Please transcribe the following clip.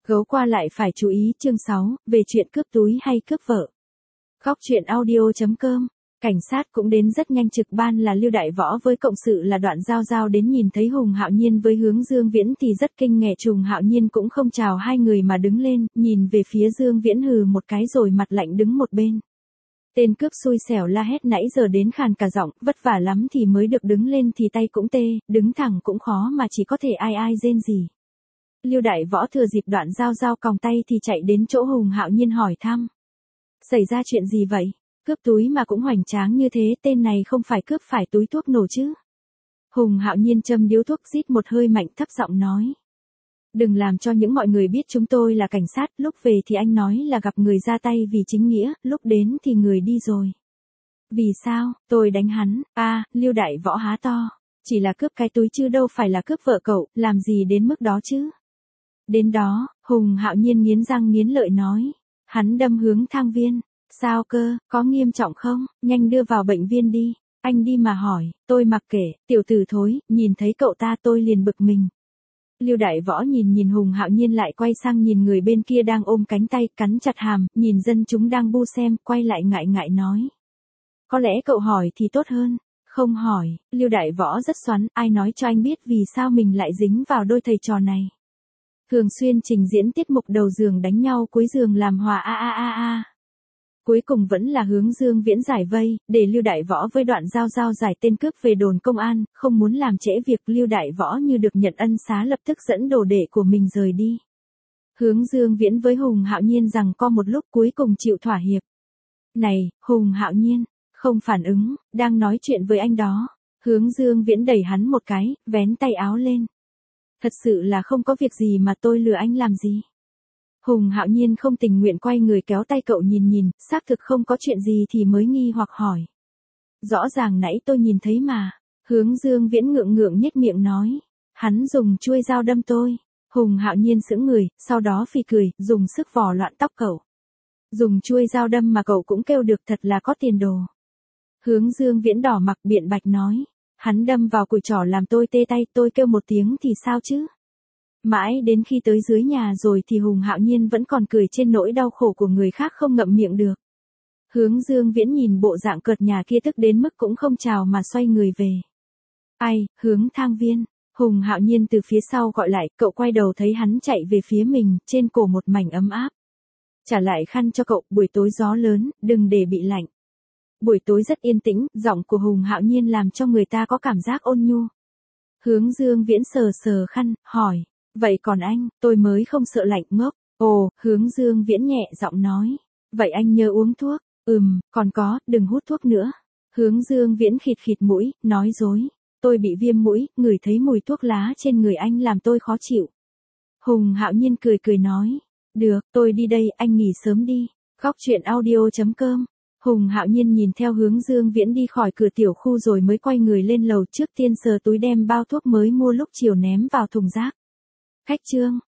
Gấu qua lại phải chú ý chương 6, về chuyện cướp túi hay cướp vợ. Góc truyện audio.com. Cảnh sát cũng đến rất nhanh, trực ban là Lưu Đại Võ với cộng sự là Đoạn Giao Giao đến nhìn thấy Hùng Hạo Nhiên với Hướng Dương Viễn thì rất kinh ngạc. Hùng Hạo Nhiên cũng không chào hai người mà đứng lên, nhìn về phía Dương Viễn hừ một cái rồi mặt lạnh đứng một bên. Tên cướp xui xẻo la hét nãy giờ đến khàn cả giọng, vất vả lắm thì mới được đứng lên thì tay cũng tê, đứng thẳng cũng khó mà chỉ có thể ai ai rên gì. Lưu Đại Võ thừa dịp Đoạn Giao Giao còng tay thì chạy đến chỗ Hùng Hạo Nhiên hỏi thăm. Xảy ra chuyện gì vậy? Cướp túi mà cũng hoành tráng như thế, tên này không phải cướp phải túi thuốc nổ chứ? Hùng Hạo Nhiên châm điếu thuốc rít một hơi mạnh, thấp giọng nói. Đừng làm cho những mọi người biết chúng tôi là cảnh sát, lúc về thì anh nói là gặp người ra tay vì chính nghĩa, lúc đến thì người đi rồi. Vì sao, tôi đánh hắn, Lưu Đại Võ há to. Chỉ là cướp cái túi chứ đâu phải là cướp vợ cậu, làm gì đến mức đó chứ? Đến đó, Hùng Hạo Nhiên nghiến răng nghiến lợi nói. Hắn đâm hướng Thang Viên. Sao cơ, có nghiêm trọng không, nhanh đưa vào bệnh viện đi. Anh đi mà hỏi, tôi mặc kệ, tiểu tử thối, nhìn thấy cậu ta tôi liền bực mình. Lưu Đại Võ nhìn Hùng Hạo Nhiên lại quay sang nhìn người bên kia đang ôm cánh tay, cắn chặt hàm, nhìn dân chúng đang bu xem, quay lại ngại ngại nói. Có lẽ cậu hỏi thì tốt hơn. Không hỏi, Lưu Đại Võ rất xoắn, ai nói cho anh biết vì sao mình lại dính vào đôi thầy trò này. Thường xuyên trình diễn tiết mục đầu giường đánh nhau cuối giường làm hòa Cuối cùng vẫn là Hướng Dương Viễn giải vây, để Lưu Đại Võ với Đoạn Giao Giao giải tên cướp về đồn công an, không muốn làm trễ việc. Lưu Đại Võ như được nhận ân xá lập tức dẫn đồ đệ của mình rời đi. Hướng Dương Viễn với Hùng Hạo Nhiên rằng co một lúc cuối cùng chịu thỏa hiệp. Này, Hùng Hạo Nhiên, không phản ứng, đang nói chuyện với anh đó. Hướng Dương Viễn đẩy hắn một cái, vén tay áo lên. Thật sự là không có việc gì mà tôi lừa anh làm gì. Hùng Hạo Nhiên không tình nguyện quay người kéo tay cậu nhìn, xác thực không có chuyện gì thì mới nghi hoặc hỏi. Rõ ràng nãy tôi nhìn thấy mà. Hướng Dương Viễn ngượng nhếch miệng nói. Hắn dùng chuôi dao đâm tôi. Hùng Hạo Nhiên sững người, sau đó phì cười, dùng sức vò loạn tóc cậu. Dùng chuôi dao đâm mà cậu cũng kêu được, thật là có tiền đồ. Hướng Dương Viễn đỏ mặt biện bạch nói. Hắn đâm vào cùi trỏ làm tôi tê tay, tôi kêu một tiếng thì sao chứ? Mãi đến khi tới dưới nhà rồi thì Hùng Hạo Nhiên vẫn còn cười trên nỗi đau khổ của người khác không ngậm miệng được. Hướng Dương Viễn nhìn bộ dạng cợt nhà kia tức đến mức cũng không chào mà xoay người về. Ai, Hướng Thang Viên, Hùng Hạo Nhiên từ phía sau gọi lại, cậu quay đầu thấy hắn chạy về phía mình, trên cổ một mảnh ấm áp. Trả lại khăn cho cậu, buổi tối gió lớn, đừng để bị lạnh. Buổi tối rất yên tĩnh, giọng của Hùng Hạo Nhiên làm cho người ta có cảm giác ôn nhu. Hướng Dương Viễn sờ khăn, hỏi. Vậy còn anh, tôi mới không sợ lạnh ngốc. Ồ, Hướng Dương Viễn nhẹ giọng nói. Vậy anh nhớ uống thuốc. Còn có, đừng hút thuốc nữa. Hướng Dương Viễn khịt mũi, nói dối. Tôi bị viêm mũi, ngửi thấy mùi thuốc lá trên người anh làm tôi khó chịu. Hùng Hạo Nhiên cười nói. Được, tôi đi đây, anh nghỉ sớm đi. Góc truyện audio.com. Hùng Hạo Nhiên nhìn theo Hướng Dương Viễn đi khỏi cửa tiểu khu rồi mới quay người lên lầu, trước tiên sờ túi đem bao thuốc mới mua lúc chiều ném vào thùng rác. Khách trương.